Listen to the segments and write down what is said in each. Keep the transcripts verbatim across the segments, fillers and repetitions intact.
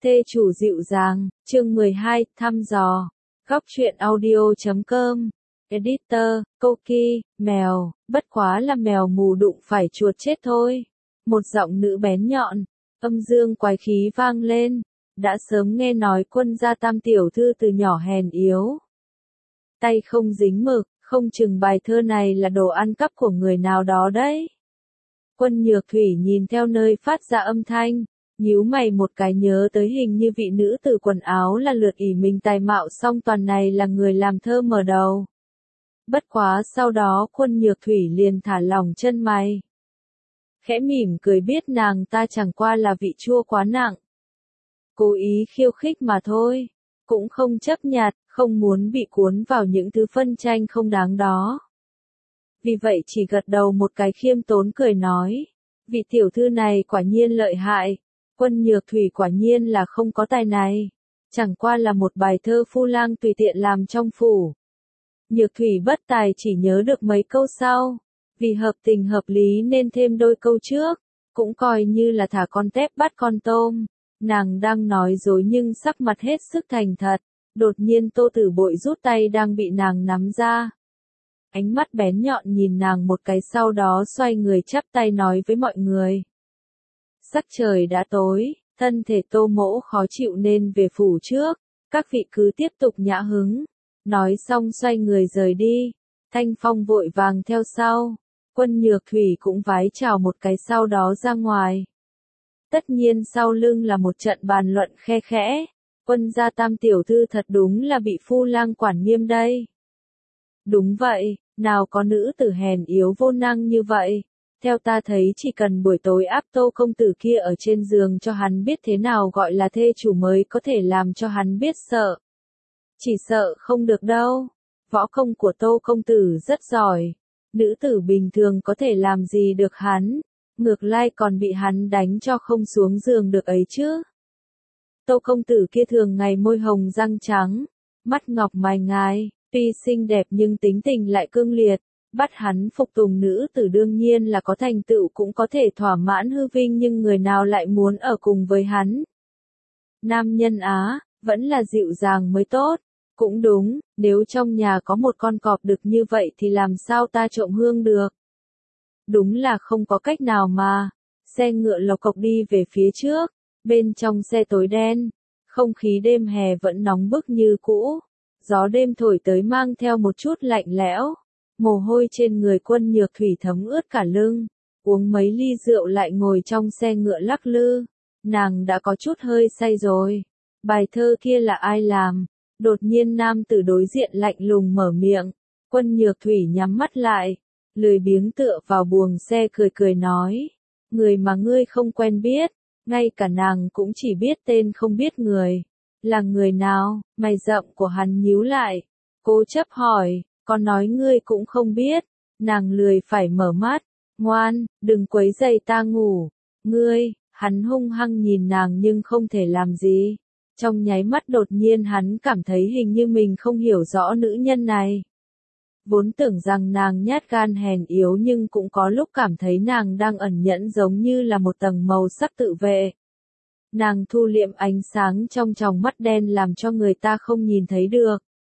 Thê chủ dịu dàng, chương mười hai, thăm dò. Góc truyện audio chấm com. Editor, Koki, mèo, bất quá là mèo mù đụng phải chuột chết thôi. Một giọng nữ bén nhọn, âm dương quái khí vang lên. Đã sớm nghe nói Quân gia Tam tiểu thư từ nhỏ hèn yếu. Tay không dính mực, không chừng bài thơ này là đồ ăn cắp của người nào đó đấy. Quân Nhược Thủy nhìn theo nơi phát ra âm thanh, nhíu mày một cái nhớ tới hình như vị nữ tử quần áo là lượt ỷ mình tài mạo song toàn này là người làm thơ mở đầu. Bất quá sau đó Quân Nhược Thủy liền thả lỏng chân mày. Khẽ mỉm cười biết nàng ta chẳng qua là vị chua quá nặng. Cố ý khiêu khích mà thôi, cũng không chấp nhặt, không muốn bị cuốn vào những thứ phân tranh không đáng đó. Vì vậy chỉ gật đầu một cái khiêm tốn cười nói, vị tiểu thư này quả nhiên lợi hại, Quân Nhược Thủy quả nhiên là không có tài này, chẳng qua là một bài thơ phu lang tùy tiện làm trong phủ. Nhược Thủy bất tài chỉ nhớ được mấy câu sau, vì hợp tình hợp lý nên thêm đôi câu trước, cũng coi như là thả con tép bắt con tôm. Nàng đang nói dối nhưng sắc mặt hết sức thành thật, đột nhiên Tô Tử Bội rút tay đang bị nàng nắm ra. Ánh mắt bén nhọn nhìn nàng một cái sau đó xoay người chắp tay nói với mọi người. Sắc trời đã tối, thân thể Tô mỗ khó chịu nên về phủ trước, các vị cứ tiếp tục nhã hứng. Nói xong xoay người rời đi, Thanh Phong vội vàng theo sau, Quân Nhược Thủy cũng vái chào một cái sau đó ra ngoài. Tất nhiên sau lưng là một trận bàn luận khe khẽ, Quân gia Tam tiểu thư thật đúng là bị phu lang quản nghiêm đây. Đúng vậy, nào có nữ tử hèn yếu vô năng như vậy, theo ta thấy chỉ cần buổi tối áp Tô công tử kia ở trên giường cho hắn biết thế nào gọi là thê chủ mới có thể làm cho hắn biết sợ. Chỉ sợ không được đâu, võ công của Tô công tử rất giỏi, nữ tử bình thường có thể làm gì được hắn, ngược lại còn bị hắn đánh cho không xuống giường được ấy chứ. Tô công tử kia thường ngày môi hồng răng trắng, mắt ngọc mày ngài, tuy xinh đẹp nhưng tính tình lại cương liệt, bắt hắn phục tùng nữ tử đương nhiên là có thành tựu cũng có thể thỏa mãn hư vinh nhưng người nào lại muốn ở cùng với hắn. Nam nhân á, vẫn là dịu dàng mới tốt. Cũng đúng, nếu trong nhà có một con cọp được như vậy thì làm sao ta trộm hương được. Đúng là không có cách nào mà. Xe ngựa lộc cộc đi về phía trước, bên trong xe tối đen, không khí đêm hè vẫn nóng bức như cũ, gió đêm thổi tới mang theo một chút lạnh lẽo, mồ hôi trên người Quân Nhược Thủy thấm ướt cả lưng, uống mấy ly rượu lại ngồi trong xe ngựa lắc lư, nàng đã có chút hơi say rồi. Bài thơ kia là ai làm? Đột nhiên nam tử đối diện lạnh lùng mở miệng, Quân Nhược Thủy nhắm mắt lại, lười biếng tựa vào buồng xe cười cười nói, người mà ngươi không quen biết, ngay cả nàng cũng chỉ biết tên không biết người, là người nào, mày rậm của hắn nhíu lại, cố chấp hỏi, còn nói ngươi cũng không biết, nàng lười phải mở mắt, ngoan, đừng quấy rầy ta ngủ, ngươi, hắn hung hăng nhìn nàng nhưng không thể làm gì. Trong nháy mắt đột nhiên hắn cảm thấy hình như mình không hiểu rõ nữ nhân này. Vốn tưởng rằng nàng nhát gan hèn yếu nhưng cũng có lúc cảm thấy nàng đang ẩn nhẫn giống như là một tầng màu sắc tự vệ. Nàng thu liệm ánh sáng trong tròng mắt đen làm cho người ta không nhìn thấy được.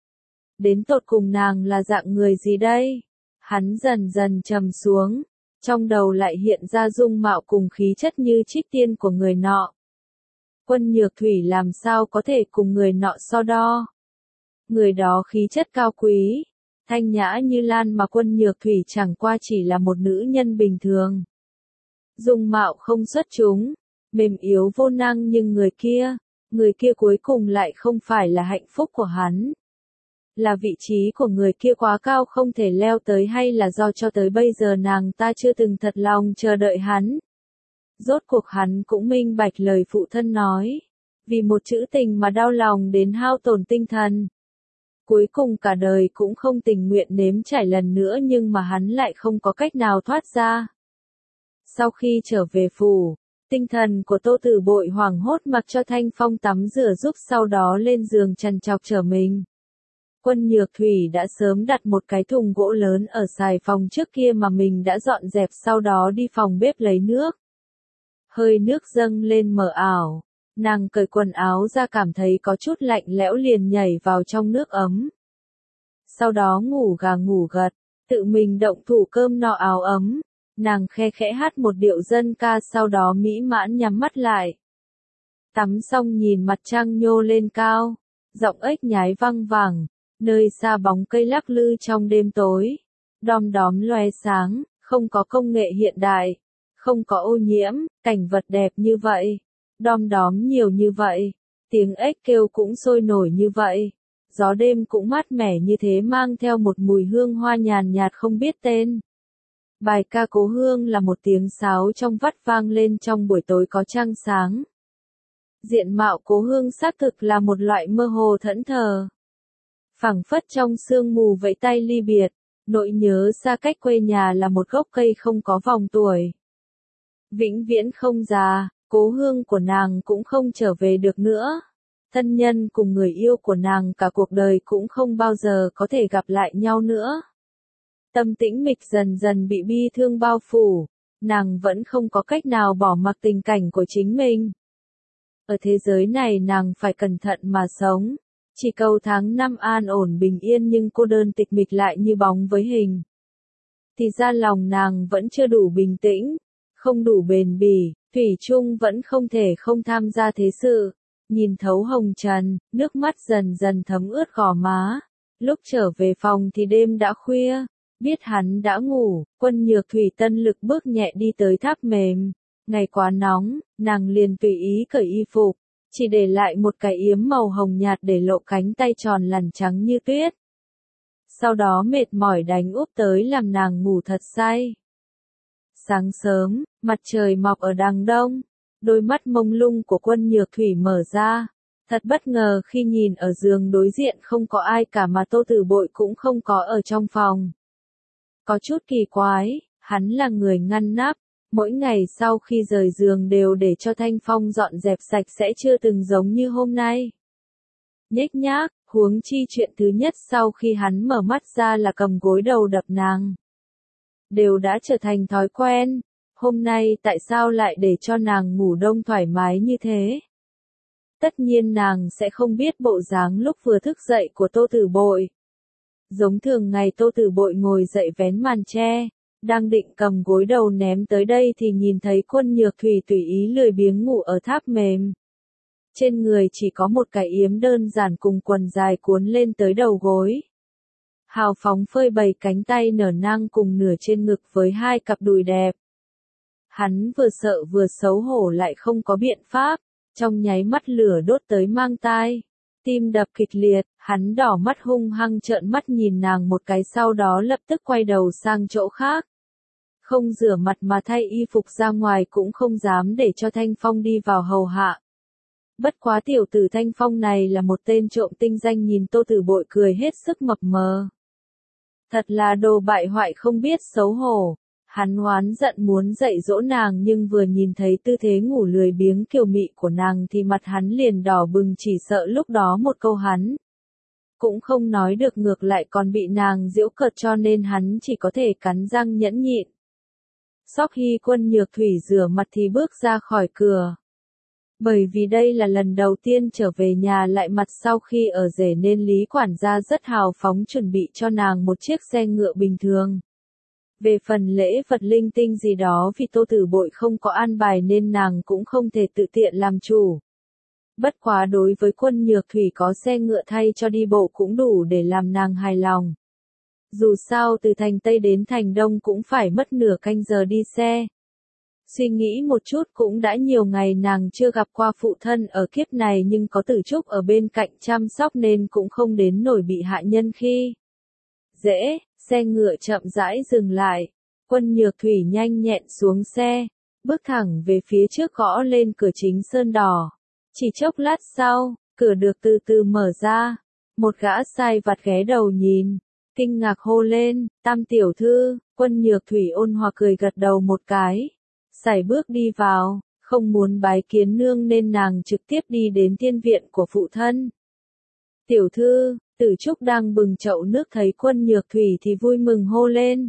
Đến tột cùng nàng là dạng người gì đây? Hắn dần dần trầm xuống, trong đầu lại hiện ra dung mạo cùng khí chất như trích tiên của người nọ. Quân Nhược Thủy làm sao có thể cùng người nọ so đo. Người đó khí chất cao quý, thanh nhã như lan mà Quân Nhược Thủy chẳng qua chỉ là một nữ nhân bình thường. Dung mạo không xuất chúng, mềm yếu vô năng nhưng người kia, người kia cuối cùng lại không phải là hạnh phúc của hắn. Là vị trí của người kia quá cao không thể leo tới hay là do cho tới bây giờ nàng ta chưa từng thật lòng chờ đợi hắn. Rốt cuộc hắn cũng minh bạch lời phụ thân nói, vì một chữ tình mà đau lòng đến hao tổn tinh thần. Cuối cùng cả đời cũng không tình nguyện nếm trải lần nữa nhưng mà hắn lại không có cách nào thoát ra. Sau khi trở về phủ, tinh thần của Tô Tử Bội hoảng hốt mặc cho Thanh Phong tắm rửa giúp sau đó lên giường trằn trọc trở mình. Quân Nhược Thủy đã sớm đặt một cái thùng gỗ lớn ở xài phòng trước kia mà mình đã dọn dẹp sau đó đi phòng bếp lấy nước. Hơi nước dâng lên mờ ảo, Nàng cởi quần áo ra cảm thấy có chút lạnh lẽo liền nhảy vào trong nước ấm. Sau đó ngủ gà ngủ gật, tự mình động thủ cơm no áo ấm. Nàng khe khẽ hát một điệu dân ca sau đó mỹ mãn nhắm mắt lại. Tắm xong nhìn mặt trăng nhô lên cao, giọng ếch nhái văng vẳng, nơi xa bóng cây lắc lư trong đêm tối. Đom đóm loe sáng, không có công nghệ hiện đại, không có ô nhiễm, cảnh vật đẹp như vậy. Đom đóm nhiều như vậy, tiếng ếch kêu cũng sôi nổi như vậy. Gió đêm cũng mát mẻ như thế mang theo một mùi hương hoa nhàn nhạt không biết tên. Bài ca Cố Hương là một tiếng sáo trong vắt vang lên trong buổi tối có trăng sáng. Diện mạo Cố Hương xác thực là một loại mơ hồ thẫn thờ. Phảng phất trong sương mù vẫy tay ly biệt, nỗi nhớ xa cách quê nhà là một gốc cây không có vòng tuổi. Vĩnh viễn không già, Cố Hương của nàng cũng không trở về được nữa. Thân nhân cùng người yêu của nàng cả cuộc đời cũng không bao giờ có thể gặp lại nhau nữa. Tâm tĩnh mịch dần dần bị bi thương bao phủ, nàng vẫn không có cách nào bỏ mặc tình cảnh của chính mình. Ở thế giới này nàng phải cẩn thận mà sống, chỉ cầu tháng năm an ổn bình yên nhưng cô đơn tịch mịch lại như bóng với hình. Thì ra lòng nàng vẫn chưa đủ bình tĩnh, không đủ bền bỉ, thủy chung vẫn không thể không tham gia thế sự. Nhìn thấu hồng trần, nước mắt dần dần thấm ướt gò má. Lúc trở về phòng thì đêm đã khuya, biết hắn đã ngủ, Quân Nhược Thủy tân lực bước nhẹ đi tới tháp mềm. Ngày quá nóng, nàng liền tùy ý cởi y phục, chỉ để lại một cái yếm màu hồng nhạt để lộ cánh tay tròn lằn trắng như tuyết. Sau đó mệt mỏi đánh úp tới làm nàng ngủ thật say. Sáng sớm, mặt trời mọc ở đằng đông. Đôi mắt mông lung của Quân Nhược Thủy mở ra, thật bất ngờ khi nhìn ở giường đối diện không có ai cả mà Tô Tử Bội cũng không có ở trong phòng. Có chút kỳ quái, hắn là người ngăn nắp, mỗi ngày sau khi rời giường đều để cho Thanh Phong dọn dẹp sạch sẽ chưa từng giống như hôm nay. Nhếch nhác, huống chi chuyện thứ nhất sau khi hắn mở mắt ra là cầm gối đầu đập nàng. Đều đã trở thành thói quen. Hôm nay tại sao lại để cho nàng ngủ đông thoải mái như thế? Tất nhiên nàng sẽ không biết bộ dáng lúc vừa thức dậy của Tô Tử Bội. Giống thường ngày Tô Tử Bội ngồi dậy vén màn che, đang định cầm gối đầu ném tới đây thì nhìn thấy Quân Nhược Thủy tùy ý lười biếng ngủ ở tháp mềm. Trên người chỉ có một cái yếm đơn giản cùng quần dài cuốn lên tới đầu gối. Hào phóng phơi bày cánh tay nở nang cùng nửa trên ngực với hai cặp đùi đẹp. Hắn vừa sợ vừa xấu hổ lại không có biện pháp, trong nháy mắt lửa đốt tới mang tai. Tim đập kịch liệt, hắn đỏ mắt hung hăng trợn mắt nhìn nàng một cái sau đó lập tức quay đầu sang chỗ khác. Không rửa mặt mà thay y phục ra ngoài cũng không dám để cho Thanh Phong đi vào hầu hạ. Bất quá tiểu tử Thanh Phong này là một tên trộm tinh danh nhìn Tô Tử Bội cười hết sức mập mờ. Thật là đồ bại hoại không biết xấu hổ. Hắn oán giận muốn dạy dỗ nàng nhưng vừa nhìn thấy tư thế ngủ lười biếng kiều mị của nàng thì mặt hắn liền đỏ bừng chỉ sợ lúc đó một câu hắn cũng không nói được ngược lại còn bị nàng giễu cợt cho nên hắn chỉ có thể cắn răng nhẫn nhịn. Sau khi Quân Nhược Thủy rửa mặt thì bước ra khỏi cửa. Bởi vì đây là lần đầu tiên trở về nhà lại mặt sau khi ở rể nên Lý quản gia rất hào phóng chuẩn bị cho nàng một chiếc xe ngựa bình thường. Về phần lễ vật linh tinh gì đó vì Tô Tử Bội không có an bài nên nàng cũng không thể tự tiện làm chủ. Bất quá đối với Quân Nhược Thủy có xe ngựa thay cho đi bộ cũng đủ để làm nàng hài lòng. Dù sao từ thành Tây đến thành Đông cũng phải mất nửa canh giờ đi xe. Suy nghĩ một chút cũng đã nhiều ngày nàng chưa gặp qua phụ thân ở kiếp này nhưng có Tử Trúc ở bên cạnh chăm sóc nên cũng không đến nổi bị hạ nhân khi dễ. Xe ngựa chậm rãi dừng lại, Quân Nhược Thủy nhanh nhẹn xuống xe, bước thẳng về phía trước gõ lên cửa chính sơn đỏ. Chỉ chốc lát sau, cửa được từ từ mở ra, một gã sai vặt ghé đầu nhìn, kinh ngạc hô lên, Tam tiểu thư. Quân Nhược Thủy ôn hòa cười gật đầu một cái, sải bước đi vào, không muốn bái kiến nương nên nàng trực tiếp đi đến tiên viện của phụ thân. Tiểu thư. Tử Trúc đang bừng chậu nước thấy Quân Nhược Thủy thì vui mừng hô lên.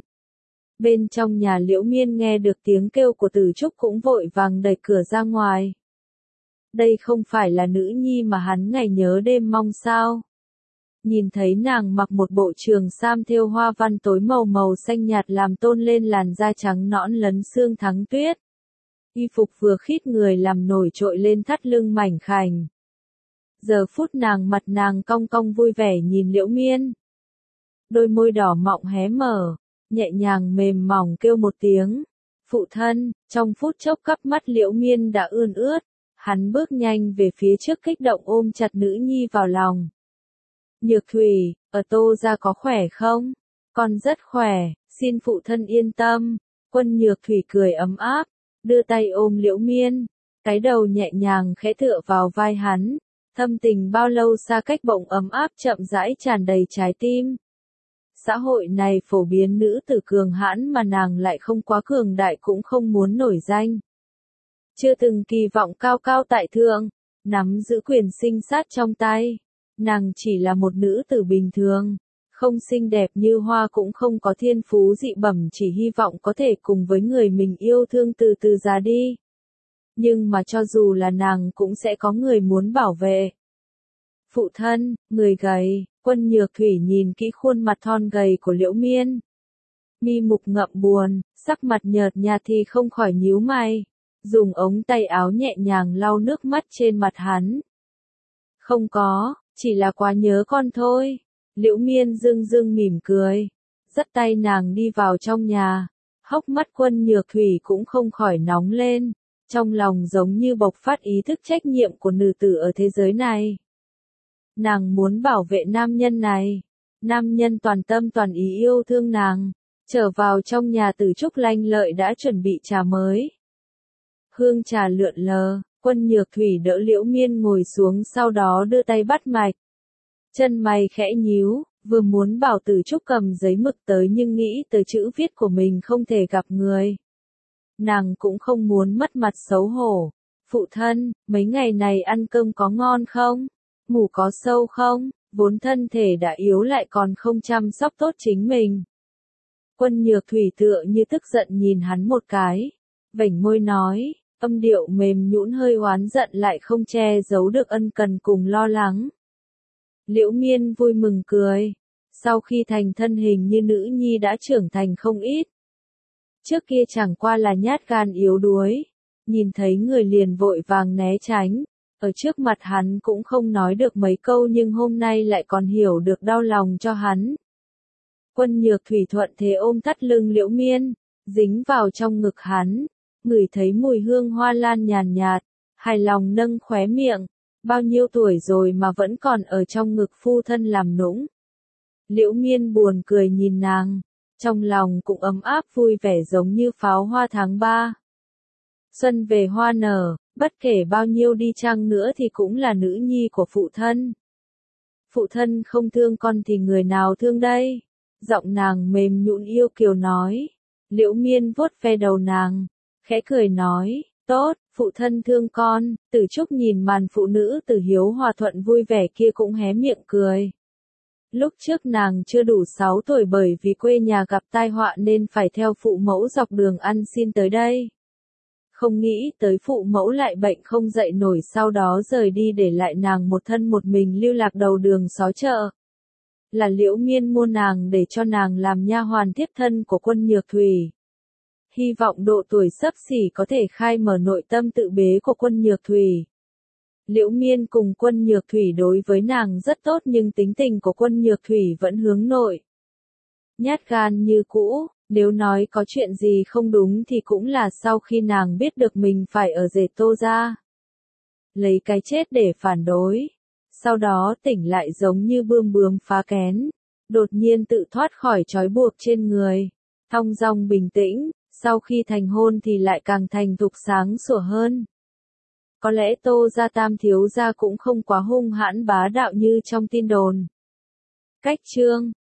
Bên trong nhà Liễu Miên nghe được tiếng kêu của Tử Trúc cũng vội vàng đẩy cửa ra ngoài. Đây không phải là nữ nhi mà hắn ngày nhớ đêm mong sao? Nhìn thấy nàng mặc một bộ trường sam thêu hoa văn tối màu màu xanh nhạt làm tôn lên làn da trắng nõn lấn sương thắng tuyết. Y phục vừa khít người làm nổi trội lên thắt lưng mảnh khảnh. Giờ phút nàng mặt nàng cong cong vui vẻ nhìn Liễu Miên. Đôi môi đỏ mọng hé mở, nhẹ nhàng mềm mỏng kêu một tiếng. Phụ thân, trong phút chốc cắp mắt Liễu Miên đã ươn ướt. Hắn bước nhanh về phía trước kích động ôm chặt nữ nhi vào lòng. Nhược Thủy, ở Tô gia có khỏe không? Con rất khỏe, xin phụ thân yên tâm. Quân Nhược Thủy cười ấm áp, đưa tay ôm Liễu Miên, cái đầu nhẹ nhàng khẽ tựa vào vai hắn, thâm tình bao lâu xa cách bỗng ấm áp chậm rãi tràn đầy trái tim. Xã hội này phổ biến nữ tử cường hãn mà nàng lại không quá cường đại cũng không muốn nổi danh. Chưa từng kỳ vọng cao cao tại thượng, nắm giữ quyền sinh sát trong tay. Nàng chỉ là một nữ tử bình thường, không xinh đẹp như hoa cũng không có thiên phú dị bẩm, chỉ hy vọng có thể cùng với người mình yêu thương từ từ già đi. Nhưng mà cho dù là nàng cũng sẽ có người muốn bảo vệ. Phụ thân, người gầy, Quân Nhược Thủy nhìn kỹ khuôn mặt thon gầy của Liễu Miên. Mi mục ngậm buồn, sắc mặt nhợt nhạt thì không khỏi nhíu mày, dùng ống tay áo nhẹ nhàng lau nước mắt trên mặt hắn. Không có, chỉ là quá nhớ con thôi. Liễu Miên dưng dưng mỉm cười, dắt tay nàng đi vào trong nhà. Hốc mắt Quân Nhược Thủy cũng không khỏi nóng lên, trong lòng giống như bộc phát ý thức trách nhiệm của nữ tử ở thế giới này. Nàng muốn bảo vệ nam nhân này, nam nhân toàn tâm toàn ý yêu thương nàng. Trở vào trong nhà Tử Trúc lanh lợi đã chuẩn bị trà mới. Hương trà lượn lờ, Quân Nhược Thủy đỡ Liễu Miên ngồi xuống sau đó đưa tay bắt mạch. Chân mày khẽ nhíu, vừa muốn bảo Tử Trúc cầm giấy mực tới nhưng nghĩ tới chữ viết của mình không thể gặp người. Nàng cũng không muốn mất mặt xấu hổ. Phụ thân, mấy ngày này ăn cơm có ngon không? Ngủ có sâu không? Vốn thân thể đã yếu lại còn không chăm sóc tốt chính mình. Quân Nhược Thủy tựa như tức giận nhìn hắn một cái, vểnh môi nói, âm điệu mềm nhũn hơi oán giận lại không che giấu được ân cần cùng lo lắng. Liễu Miên vui mừng cười, sau khi thành thân hình như nữ nhi đã trưởng thành không ít. Trước kia chẳng qua là nhát gan yếu đuối, nhìn thấy người liền vội vàng né tránh, ở trước mặt hắn cũng không nói được mấy câu nhưng hôm nay lại còn hiểu được đau lòng cho hắn. Quân Nhược Thủy thuận thế ôm thắt lưng Liễu Miên, dính vào trong ngực hắn, ngửi thấy mùi hương hoa lan nhàn nhạt, hài lòng nâng khóe miệng, bao nhiêu tuổi rồi mà vẫn còn ở trong ngực phu thân làm nũng. Liễu Miên buồn cười nhìn nàng, trong lòng cũng ấm áp vui vẻ giống như pháo hoa tháng ba. Xuân về hoa nở, bất kể bao nhiêu đi chăng nữa thì cũng là nữ nhi của phụ thân. Phụ thân không thương con thì người nào thương đây? Giọng nàng mềm nhũn yêu kiều nói. Liễu Miên vuốt ve đầu nàng, khẽ cười nói, tốt, phụ thân thương con. Tử Trúc nhìn màn phụ nữ tử hiếu hòa thuận vui vẻ kia cũng hé miệng cười. Lúc trước nàng chưa đủ sáu tuổi bởi vì quê nhà gặp tai họa nên phải theo phụ mẫu dọc đường ăn xin tới đây. Không nghĩ tới phụ mẫu lại bệnh không dậy nổi sau đó rời đi để lại nàng một thân một mình lưu lạc đầu đường xó chợ. Là Liễu Miên mua nàng để cho nàng làm nha hoàn thiếp thân của Quân Nhược Thủy. Hy vọng độ tuổi sắp xỉ có thể khai mở nội tâm tự bế của Quân Nhược Thủy. Liễu Miên cùng Quân Nhược Thủy đối với nàng rất tốt nhưng tính tình của Quân Nhược Thủy vẫn hướng nội. Nhát gan như cũ, nếu nói có chuyện gì không đúng thì cũng là sau khi nàng biết được mình phải ở rể Tô gia. Lấy cái chết để phản đối. Sau đó tỉnh lại giống như bươm bướm phá kén, đột nhiên tự thoát khỏi trói buộc trên người, thong dong bình tĩnh, sau khi thành hôn thì lại càng thành thục sáng sủa hơn. Có lẽ Tô gia tam thiếu gia cũng không quá hung hãn bá đạo như trong tin đồn. Cách chương